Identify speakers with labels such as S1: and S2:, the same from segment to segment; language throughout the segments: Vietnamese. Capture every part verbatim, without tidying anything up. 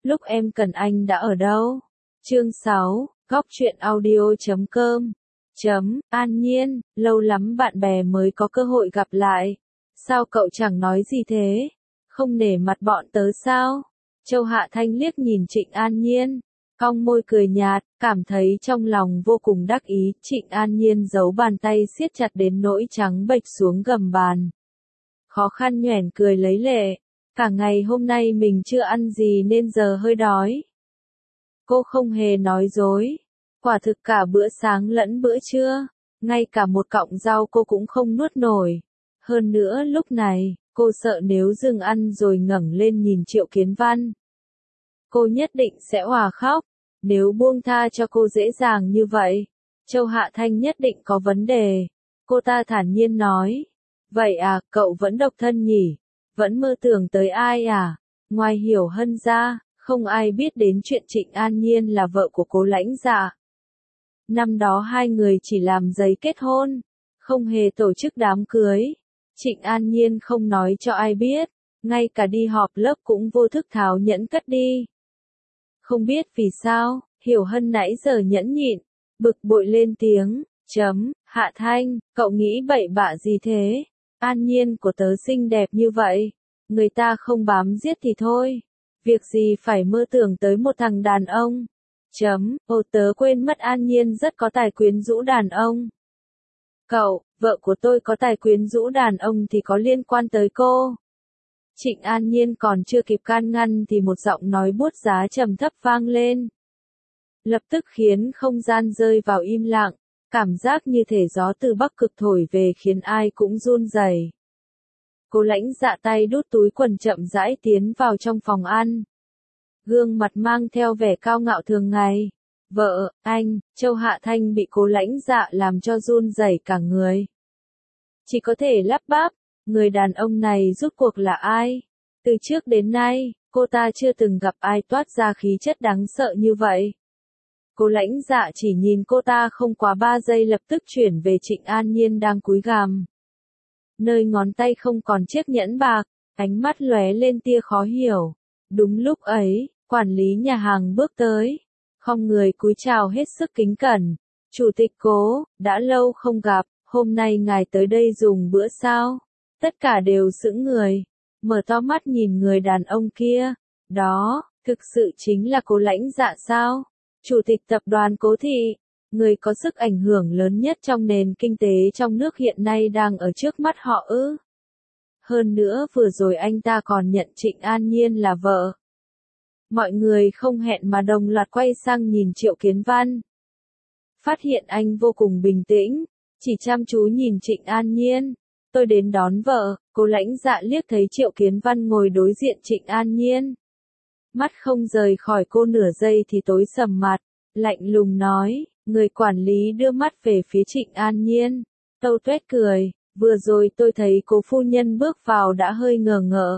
S1: lúc em cần anh đã ở đâu? Chương sáu, góc truyện audio chấm com. Chấm, An Nhiên, lâu lắm bạn bè mới có cơ hội gặp lại. Sao cậu chẳng nói gì thế? Không nể mặt bọn tớ sao? Châu Hạ Thanh liếc nhìn Trịnh An Nhiên, cong môi cười nhạt, cảm thấy trong lòng vô cùng đắc ý. Trịnh An Nhiên giấu bàn tay siết chặt đến nỗi trắng bệch xuống gầm bàn. Khó khăn nhoẻn cười lấy lệ, cả ngày hôm nay mình chưa ăn gì nên giờ hơi đói. Cô không hề nói dối, quả thực cả bữa sáng lẫn bữa trưa, ngay cả một cọng rau cô cũng không nuốt nổi. Hơn nữa lúc này, cô sợ nếu dừng ăn rồi ngẩng lên nhìn Triệu Kiến Văn, cô nhất định sẽ òa khóc. Nếu buông tha cho cô dễ dàng như vậy, Châu Hạ Thanh nhất định có vấn đề. Cô ta thản nhiên nói, vậy à, cậu vẫn độc thân nhỉ? Vẫn mơ tưởng tới ai à? Ngoài Hiểu Hân ra, không ai biết đến chuyện Trịnh An Nhiên là vợ của Cố Lãnh Dạ. Năm đó hai người chỉ làm giấy kết hôn, không hề tổ chức đám cưới. Trịnh An Nhiên không nói cho ai biết, ngay cả đi họp lớp cũng vô thức tháo nhẫn cất đi. Không biết vì sao, Hiểu Hân nãy giờ nhẫn nhịn, bực bội lên tiếng, chấm, Hạ Thanh, cậu nghĩ bậy bạ gì thế? An Nhiên của tớ xinh đẹp như vậy, người ta không bám giết thì thôi, việc gì phải mơ tưởng tới một thằng đàn ông. Chấm, ô tớ quên mất An Nhiên rất có tài quyến rũ đàn ông. Cậu, vợ của tôi có tài quyến rũ đàn ông thì có liên quan tới cô. Trịnh An Nhiên còn chưa kịp can ngăn thì một giọng nói buốt giá trầm thấp vang lên. Lập tức khiến không gian rơi vào im lặng, cảm giác như thể gió từ Bắc Cực thổi về khiến ai cũng run rẩy. Cố Lãnh Dạ tay đút túi quần chậm rãi tiến vào trong phòng ăn. Gương mặt mang theo vẻ cao ngạo thường ngày. Vợ, anh, Châu Hạ Thanh bị Cố Lãnh Dạ làm cho run rẩy cả người. Chỉ có thể lắp bắp, người đàn ông này rốt cuộc là ai? Từ trước đến nay, cô ta chưa từng gặp ai toát ra khí chất đáng sợ như vậy. Cố Lãnh Dạ chỉ nhìn cô ta không quá ba giây lập tức chuyển về Trịnh An Nhiên đang cúi gằm. Nơi ngón tay không còn chiếc nhẫn bạc, ánh mắt lóe lên tia khó hiểu. Đúng lúc ấy, quản lý nhà hàng bước tới, khom người cúi chào hết sức kính cẩn. Chủ tịch Cố, đã lâu không gặp, hôm nay ngài tới đây dùng bữa sao? Tất cả đều sững người, mở to mắt nhìn người đàn ông kia. Đó, thực sự chính là Cố Lãnh Dạ sao? Chủ tịch tập đoàn Cố Thị, người có sức ảnh hưởng lớn nhất trong nền kinh tế trong nước hiện nay đang ở trước mắt họ ư? Hơn nữa vừa rồi anh ta còn nhận Trịnh An Nhiên là vợ. Mọi người không hẹn mà đồng loạt quay sang nhìn Triệu Kiến Văn. Phát hiện anh vô cùng bình tĩnh, chỉ chăm chú nhìn Trịnh An Nhiên. Tôi đến đón vợ. Cố Lãnh Dạ liếc thấy Triệu Kiến Văn ngồi đối diện Trịnh An Nhiên. Mắt không rời khỏi cô nửa giây thì tối sầm mặt, lạnh lùng nói, người quản lý đưa mắt về phía Trịnh An Nhiên. Tâu tuét cười, vừa rồi tôi thấy Cố phu nhân bước vào đã hơi ngờ ngợ.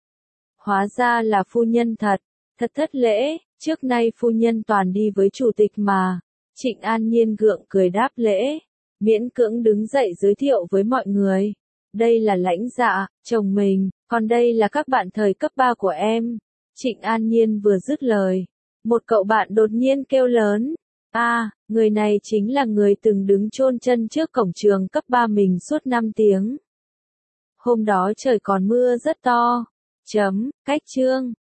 S1: Hóa ra là phu nhân thật, thật thất lễ, trước nay phu nhân toàn đi với chủ tịch mà. Trịnh An Nhiên gượng cười đáp lễ, miễn cưỡng đứng dậy giới thiệu với mọi người. Đây là Lãnh Dạ, chồng mình, còn đây là các bạn thời cấp ba của em. Trịnh An Nhiên vừa dứt lời, một cậu bạn đột nhiên kêu lớn, a, à, người này chính là người từng đứng chôn chân trước cổng trường cấp ba mình suốt năm tiếng. Hôm đó trời còn mưa rất to. Chấm, cách chương.